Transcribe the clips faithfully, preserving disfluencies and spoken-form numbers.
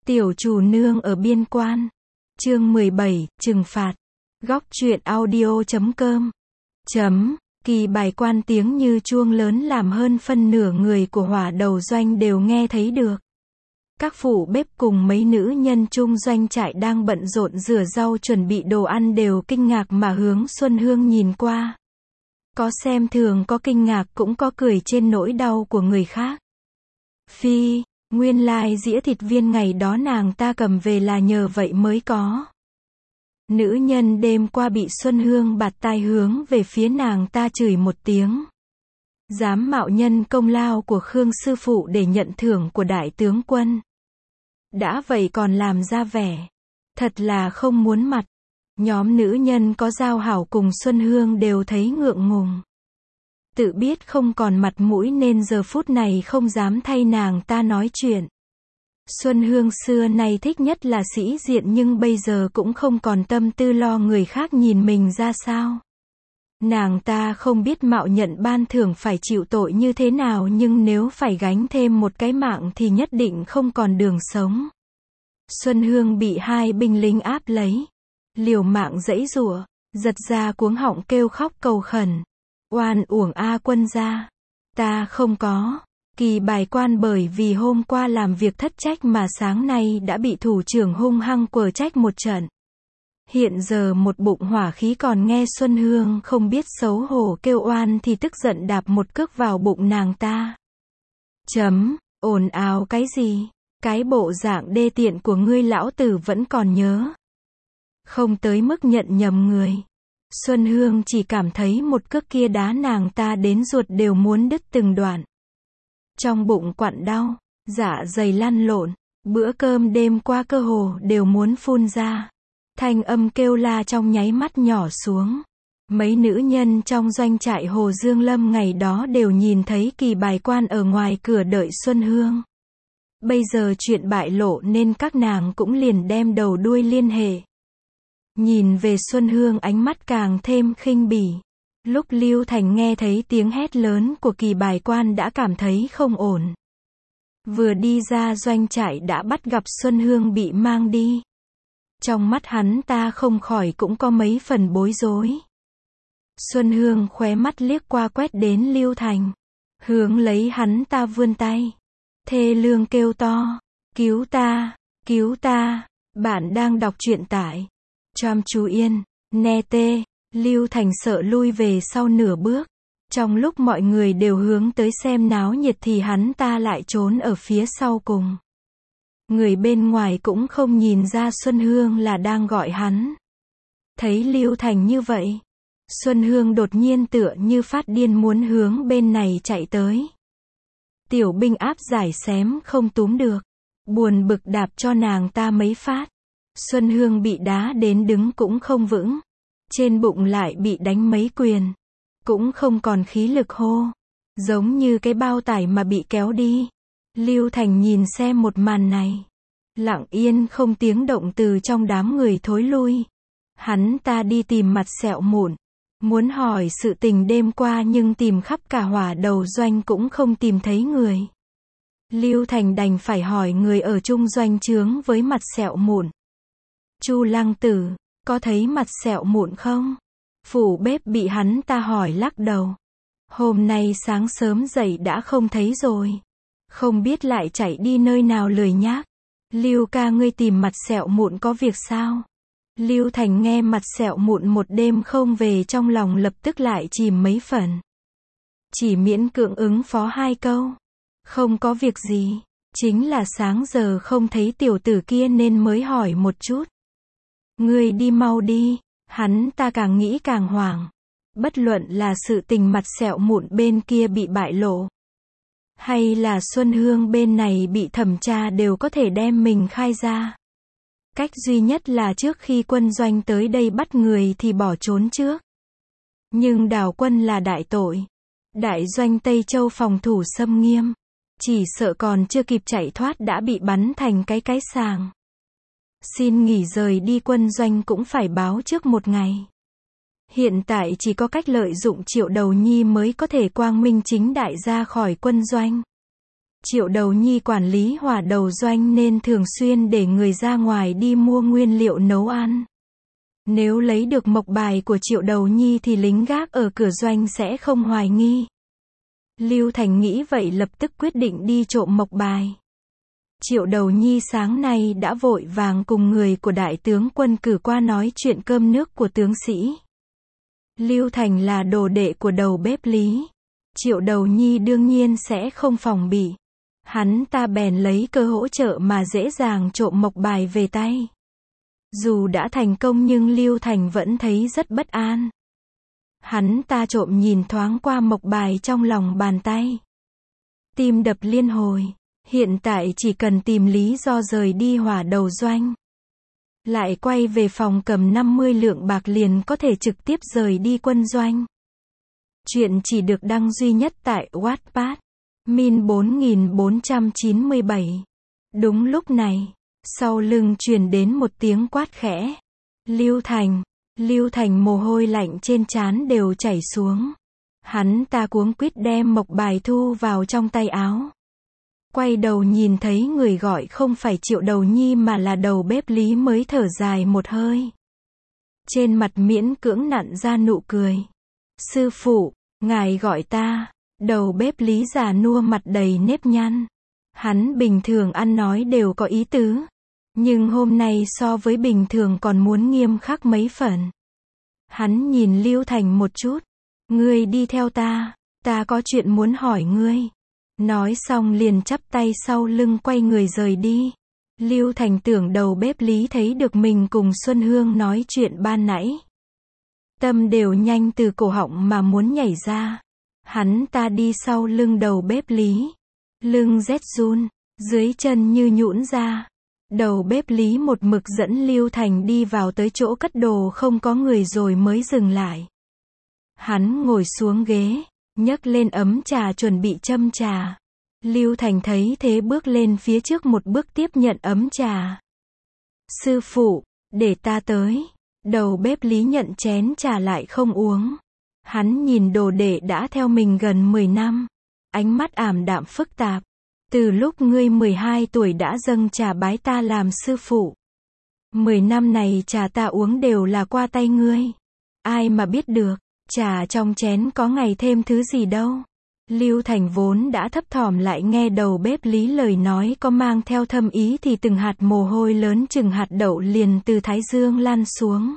Tiểu chủ nương ở biên quan. Chương mười bảy, trừng phạt. Góc truyện audio chấm com. Chấm. Kỳ bài quan tiếng như chuông lớn làm hơn phân nửa người của hỏa đầu doanh đều nghe thấy được. Các phụ bếp cùng mấy nữ nhân chung doanh trại đang bận rộn rửa rau chuẩn bị đồ ăn đều kinh ngạc mà hướng Xuân Hương nhìn qua. Có xem thường, có kinh ngạc, cũng có cười trên nỗi đau của người khác. Phi, nguyên lai dĩa thịt viên ngày đó nàng ta cầm về là nhờ vậy mới có. Nữ nhân đêm qua bị Xuân Hương bạt tai hướng về phía nàng ta chửi một tiếng. Dám mạo nhân công lao của Khương sư phụ để nhận thưởng của đại tướng quân. Đã vậy còn làm ra vẻ. Thật là không muốn mặt. Nhóm nữ nhân có giao hảo cùng Xuân Hương đều thấy ngượng ngùng. Tự biết không còn mặt mũi nên giờ phút này không dám thay nàng ta nói chuyện. Xuân Hương xưa nay thích nhất là sĩ diện nhưng bây giờ cũng không còn tâm tư lo người khác nhìn mình ra sao. Nàng ta không biết mạo nhận ban thưởng phải chịu tội như thế nào nhưng nếu phải gánh thêm một cái mạng thì nhất định không còn đường sống. Xuân Hương bị hai binh lính áp lấy. Liều mạng giãy giụa, giật ra cuống họng kêu khóc cầu khẩn. Oan uổng a quân gia. Ta không có. Kỳ bài quan bởi vì hôm qua làm việc thất trách mà sáng nay đã bị thủ trưởng hung hăng quở trách một trận. Hiện giờ một bụng hỏa khí còn nghe Xuân Hương không biết xấu hổ kêu oan thì tức giận đạp một cước vào bụng nàng ta. Chấm, ồn ào cái gì? Cái bộ dạng đê tiện của ngươi lão tử vẫn còn nhớ. Không tới mức nhận nhầm người. Xuân Hương chỉ cảm thấy một cước kia đá nàng ta đến ruột đều muốn đứt từng đoạn. Trong bụng quặn đau, dạ dày lăn lộn, bữa cơm đêm qua cơ hồ đều muốn phun ra. Thanh âm kêu la trong nháy mắt nhỏ xuống. Mấy nữ nhân trong doanh trại Hồ Dương Lâm ngày đó đều nhìn thấy kỳ bài quan ở ngoài cửa đợi Xuân Hương. Bây giờ chuyện bại lộ nên các nàng cũng liền đem đầu đuôi liên hệ. Nhìn về Xuân Hương ánh mắt càng thêm khinh bỉ. Lúc Lưu Thành nghe thấy tiếng hét lớn của kỳ bài quan đã cảm thấy không ổn. Vừa đi ra doanh trại đã bắt gặp Xuân Hương bị mang đi. Trong mắt hắn ta không khỏi cũng có mấy phần bối rối. Xuân Hương khóe mắt liếc qua quét đến Lưu Thành. Hướng lấy hắn ta vươn tay. Thê lương kêu to. Cứu ta, cứu ta, bạn đang đọc truyện tại Tram chú Yên, ne tê. Lưu Thành sợ lui về sau nửa bước. Trong lúc mọi người đều hướng tới xem náo nhiệt thì hắn ta lại trốn ở phía sau cùng. Người bên ngoài cũng không nhìn ra Xuân Hương là đang gọi hắn. Thấy Lưu Thành như vậy, Xuân Hương đột nhiên tựa như phát điên muốn hướng bên này chạy tới. Tiểu binh áp giải xém không túm được. Buồn bực đạp cho nàng ta mấy phát. Xuân Hương bị đá đến đứng cũng không vững. Trên bụng lại bị đánh mấy quyền. Cũng không còn khí lực hô. Giống như cái bao tải mà bị kéo đi. Lưu Thành nhìn xem một màn này. Lặng yên không tiếng động từ trong đám người thối lui. Hắn ta đi tìm mặt sẹo mụn. Muốn hỏi sự tình đêm qua nhưng tìm khắp cả hỏa đầu doanh cũng không tìm thấy người. Lưu Thành đành phải hỏi người ở chung doanh trướng với mặt sẹo mụn. Chu Lăng Tử, có thấy mặt sẹo mụn không? Phủ bếp bị hắn ta hỏi lắc đầu. Hôm nay sáng sớm dậy đã không thấy rồi. Không biết lại chạy đi nơi nào lười nhác. Lưu ca ngươi tìm mặt sẹo mụn có việc sao? Lưu Thành nghe mặt sẹo mụn một đêm không về trong lòng lập tức lại chìm mấy phần. Chỉ miễn cưỡng ứng phó hai câu. Không có việc gì. Chính là sáng giờ không thấy tiểu tử kia nên mới hỏi một chút. Ngươi đi mau đi. Hắn ta càng nghĩ càng hoảng. Bất luận là sự tình mặt sẹo mụn bên kia bị bại lộ. Hay là Xuân Hương bên này bị thẩm tra đều có thể đem mình khai ra. Cách duy nhất là trước khi quân doanh tới đây bắt người thì bỏ trốn trước. Nhưng đào quân là đại tội. Đại doanh Tây Châu phòng thủ xâm nghiêm. Chỉ sợ còn chưa kịp chạy thoát đã bị bắn thành cái cái sàng. Xin nghỉ rời đi quân doanh cũng phải báo trước một ngày. Hiện tại chỉ có cách lợi dụng Triệu Đầu Nhi mới có thể quang minh chính đại ra khỏi quân doanh. Triệu Đầu Nhi quản lý hỏa đầu doanh nên thường xuyên để người ra ngoài đi mua nguyên liệu nấu ăn. Nếu lấy được mộc bài của Triệu Đầu Nhi thì lính gác ở cửa doanh sẽ không hoài nghi. Lưu Thành nghĩ vậy lập tức quyết định đi trộm mộc bài. Triệu Đầu Nhi sáng nay đã vội vàng cùng người của đại tướng quân cử qua nói chuyện cơm nước của tướng sĩ. Lưu Thành là đồ đệ của đầu bếp Lý. Triệu Đầu Nhi đương nhiên sẽ không phòng bị. Hắn ta bèn lấy cơ hỗ trợ mà dễ dàng trộm mộc bài về tay. Dù đã thành công nhưng Lưu Thành vẫn thấy rất bất an. Hắn ta trộm nhìn thoáng qua mộc bài trong lòng bàn tay. Tim đập liên hồi. Hiện tại chỉ cần tìm lý do rời đi hỏa đầu doanh. Lại quay về phòng cầm năm mươi lượng bạc liền có thể trực tiếp rời đi quân doanh. Chuyện chỉ được đăng duy nhất tại Wattpad. Min bốn nghìn bốn trăm chín mươi bảy. Đúng lúc này, sau lưng truyền đến một tiếng quát khẽ. Lưu Thành. Lưu Thành mồ hôi lạnh trên trán đều chảy xuống. Hắn ta cuống quýt đem mộc bài thu vào trong tay áo. Quay đầu nhìn thấy người gọi không phải Triệu Đầu Nhi mà là đầu bếp Lý mới thở dài một hơi. Trên mặt miễn cưỡng nặn ra nụ cười. Sư phụ, ngài gọi ta. Đầu bếp Lý già nua mặt đầy nếp nhăn. Hắn bình thường ăn nói đều có ý tứ. Nhưng hôm nay so với bình thường còn muốn nghiêm khắc mấy phần. Hắn nhìn Lưu Thành một chút. Ngươi đi theo ta, ta có chuyện muốn hỏi ngươi. Nói xong liền chắp tay sau lưng quay người rời đi. Lưu Thành tưởng đầu bếp Lý thấy được mình cùng Xuân Hương nói chuyện ban nãy. Tâm đều nhanh từ cổ họng mà muốn nhảy ra. Hắn ta đi sau lưng đầu bếp Lý. Lưng rét run, dưới chân như nhũn ra. Đầu bếp Lý một mực dẫn Lưu Thành đi vào tới chỗ cất đồ không có người rồi mới dừng lại. Hắn ngồi xuống ghế, nhấc lên ấm trà chuẩn bị châm trà. Lưu Thành thấy thế bước lên phía trước một bước tiếp nhận ấm trà. Sư phụ, để ta tới. Đầu bếp Lý nhận chén trà lại không uống. Hắn nhìn đồ đệ đã theo mình gần mười năm. Ánh mắt ảm đạm phức tạp. Từ lúc ngươi mười hai tuổi đã dâng trà bái ta làm sư phụ. mười năm này trà ta uống đều là qua tay ngươi. Ai mà biết được, trà trong chén có ngày thêm thứ gì đâu. Lưu Thành vốn đã thấp thỏm lại nghe đầu bếp Lý lời nói có mang theo thâm ý thì từng hạt mồ hôi lớn chừng hạt đậu liền từ thái dương lan xuống.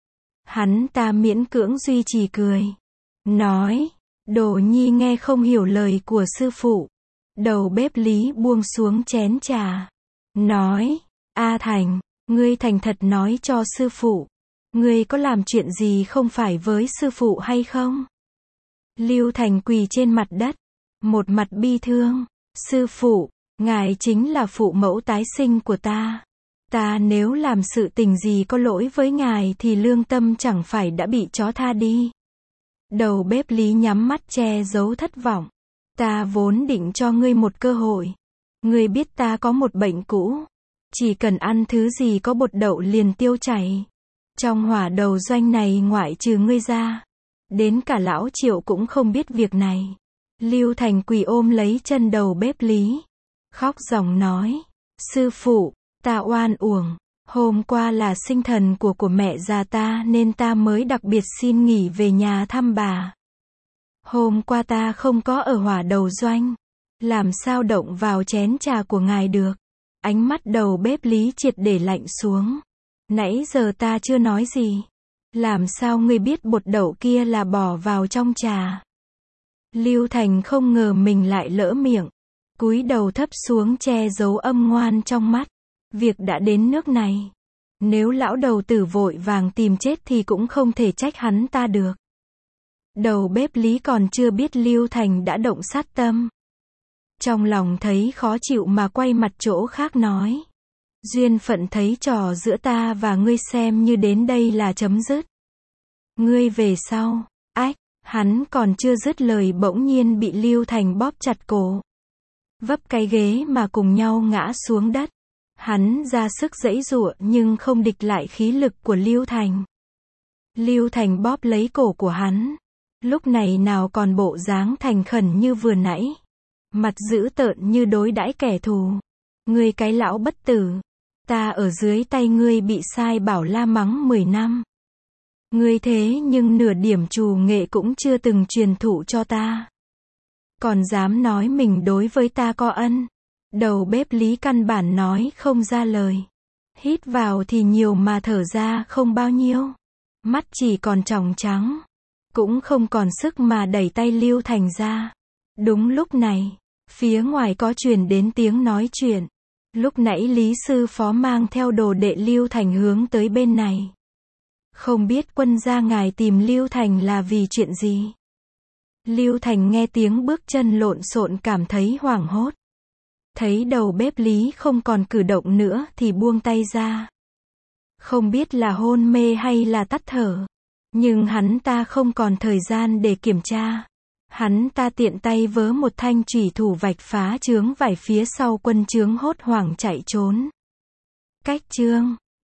Hắn ta miễn cưỡng duy trì cười. Nói, Đồ Nhi nghe không hiểu lời của sư phụ. Đầu bếp Lý buông xuống chén trà. Nói, A Thành, ngươi thành thật nói cho sư phụ. Ngươi có làm chuyện gì không phải với sư phụ hay không? Lưu Thành quỳ trên mặt đất. Một mặt bi thương. Sư phụ, ngài chính là phụ mẫu tái sinh của ta. Ta nếu làm sự tình gì có lỗi với ngài thì lương tâm chẳng phải đã bị chó tha đi. Đầu bếp Lý nhắm mắt che giấu thất vọng. Ta vốn định cho ngươi một cơ hội. Ngươi biết ta có một bệnh cũ. Chỉ cần ăn thứ gì có bột đậu liền tiêu chảy. Trong hỏa đầu doanh này ngoại trừ ngươi ra. Đến cả lão Triệu cũng không biết việc này. Lưu Thành quỳ ôm lấy chân đầu bếp Lý. Khóc ròng nói. Sư phụ, ta oan uổng. Hôm qua là sinh thần của của mẹ già ta nên ta mới đặc biệt xin nghỉ về nhà thăm bà. Hôm qua ta không có ở hỏa đầu doanh. Làm sao động vào chén trà của ngài được. Ánh mắt đầu bếp Lý triệt để lạnh xuống. Nãy giờ ta chưa nói gì. Làm sao ngươi biết bột đậu kia là bỏ vào trong trà. Lưu Thành không ngờ mình lại lỡ miệng. Cúi đầu thấp xuống che giấu âm ngoan trong mắt. Việc đã đến nước này. Nếu lão đầu tử vội vàng tìm chết thì cũng không thể trách hắn ta được. Đầu bếp Lý còn chưa biết Lưu Thành đã động sát tâm. Trong lòng thấy khó chịu mà quay mặt chỗ khác nói. Duyên phận thấy trò giữa ta và ngươi xem như đến đây là chấm dứt. Ngươi về sau, ách, hắn còn chưa dứt lời bỗng nhiên bị Lưu Thành bóp chặt cổ. Vấp cái ghế mà cùng nhau ngã xuống đất. Hắn ra sức giãy giụa nhưng không địch lại khí lực của Lưu Thành. Lưu Thành bóp lấy cổ của hắn. Lúc này nào còn bộ dáng thành khẩn như vừa nãy. mặt dữ tợn như đối đãi kẻ thù. Ngươi cái lão bất tử, ta ở dưới tay ngươi bị sai bảo la mắng mười năm. Ngươi thế nhưng nửa điểm trù nghệ cũng chưa từng truyền thụ cho ta. Còn dám nói mình đối với ta có ân. Đầu bếp Lý căn bản nói không ra lời. Hít vào thì nhiều mà thở ra không bao nhiêu. Mắt chỉ còn tròng trắng. Cũng không còn sức mà đẩy tay Lưu Thành ra. Đúng lúc này, phía ngoài có truyền đến tiếng nói chuyện. Lúc nãy Lý sư phó mang theo đồ đệ Lưu Thành hướng tới bên này. Không biết quân gia ngài tìm Lưu Thành là vì chuyện gì? Lưu Thành nghe tiếng bước chân lộn xộn cảm thấy hoảng hốt. Thấy đầu bếp Lý không còn cử động nữa thì buông tay ra. Không biết là hôn mê hay là tắt thở. Nhưng hắn ta không còn thời gian để kiểm tra. Hắn ta tiện tay vớ một thanh chủy thủ vạch phá chướng vải phía sau quân chướng hốt hoảng chạy trốn. Cách chương